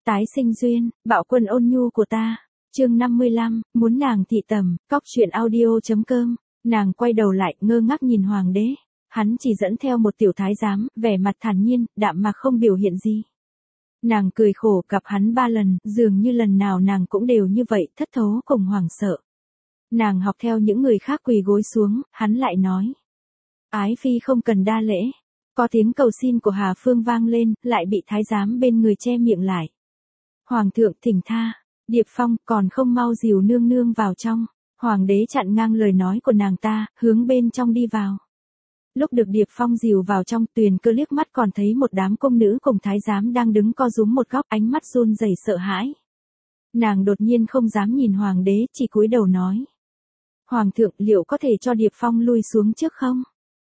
Tái sinh duyên, bạo quân ôn nhu của ta. Chương 55, muốn nàng thị tầm, cóc truyện audio.com. Nàng quay đầu lại, ngơ ngác nhìn hoàng đế. Hắn chỉ dẫn theo một tiểu thái giám, vẻ mặt thản nhiên, đạm mạc không biểu hiện gì. Nàng cười khổ, gặp hắn 3 lần, dường như lần nào nàng cũng đều như vậy, thất thố cùng hoảng sợ. Nàng học theo những người khác quỳ gối xuống, hắn lại nói. Ái phi không cần đa lễ. Có tiếng cầu xin của Hà Phương vang lên, lại bị thái giám bên người che miệng lại. Hoàng thượng thỉnh tha, Điệp Phong còn không mau dìu nương nương vào trong. Hoàng đế chặn ngang lời nói của nàng ta, hướng bên trong đi vào. Lúc được Điệp Phong dìu vào trong, Tuyền Cơ liếc mắt còn thấy một đám công nữ cùng thái giám đang đứng co rúm một góc, ánh mắt run rẩy sợ hãi. Nàng đột nhiên không dám nhìn hoàng đế, chỉ cúi đầu nói. Hoàng thượng, liệu có thể cho Điệp Phong lui xuống trước không?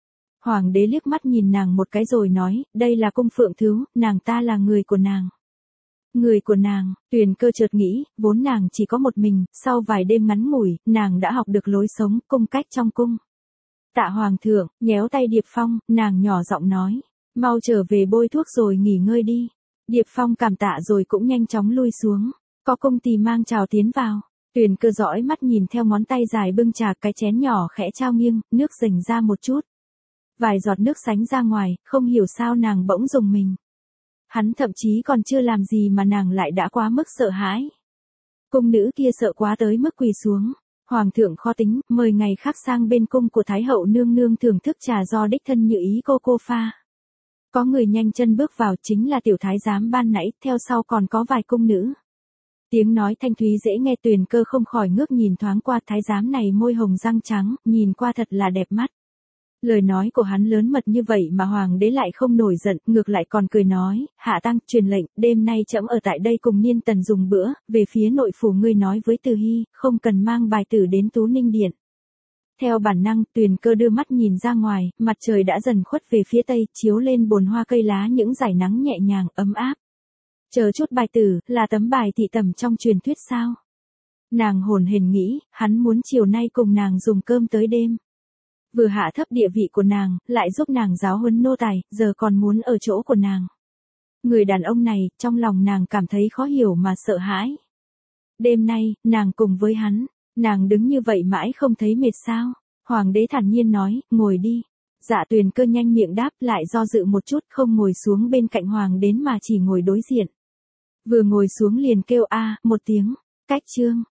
Hoàng đế liếc mắt nhìn nàng một cái rồi nói, đây là cung phượng thứ, nàng ta là người của nàng. Người của nàng, Tuyền Cơ chợt nghĩ, vốn nàng chỉ có một mình, sau vài đêm ngắn ngủi, nàng đã học được lối sống, cung cách trong cung. Tạ hoàng thượng, nhéo tay Điệp Phong, nàng nhỏ giọng nói, mau trở về bôi thuốc rồi nghỉ ngơi đi. Điệp Phong cảm tạ rồi cũng nhanh chóng lui xuống, có cung tỳ mang chào tiến vào. Tuyền Cơ dõi mắt nhìn theo ngón tay dài bưng trà, cái chén nhỏ khẽ trao nghiêng, nước rành ra một chút. Vài giọt nước sánh ra ngoài, không hiểu sao nàng bỗng rùng mình. Hắn thậm chí còn chưa làm gì mà nàng lại đã quá mức sợ hãi. Cung nữ kia sợ quá tới mức quỳ xuống. Hoàng thượng khó tính, mời ngày khác sang bên cung của Thái hậu nương nương thưởng thức trà do đích thân như ý cô pha. Có người nhanh chân bước vào, chính là tiểu thái giám ban nãy, theo sau còn có vài cung nữ. Tiếng nói thanh thúy dễ nghe, Tuyền Cơ không khỏi ngước nhìn thoáng qua, thái giám này môi hồng răng trắng, nhìn qua thật là đẹp mắt. Lời nói của hắn lớn mật như vậy mà hoàng đế lại không nổi giận, ngược lại còn cười nói, hạ tăng, truyền lệnh, đêm nay trẫm ở tại đây cùng Niên Tần dùng bữa, về phía nội phủ ngươi nói với Từ Hy, không cần mang bài tử đến Tú Ninh Điện. Theo bản năng, Tuyền Cơ đưa mắt nhìn ra ngoài, mặt trời đã dần khuất về phía tây, chiếu lên bồn hoa cây lá những dải nắng nhẹ nhàng, ấm áp. Chờ chút, bài tử, là tấm bài thị tẩm trong truyền thuyết sao? Nàng hồn hển nghĩ, hắn muốn chiều nay cùng nàng dùng cơm tới đêm. Vừa hạ thấp địa vị của nàng, lại giúp nàng giáo huấn nô tài, giờ còn muốn ở chỗ của nàng. Người đàn ông này, trong lòng nàng cảm thấy khó hiểu mà sợ hãi. Đêm nay, nàng cùng với hắn, nàng đứng như vậy mãi không thấy mệt sao? Hoàng đế thản nhiên nói, ngồi đi. Dạ Tuyền Cơ nhanh miệng đáp, lại do dự một chút, không ngồi xuống bên cạnh hoàng đế mà chỉ ngồi đối diện. Vừa ngồi xuống liền kêu a một tiếng, cách chương.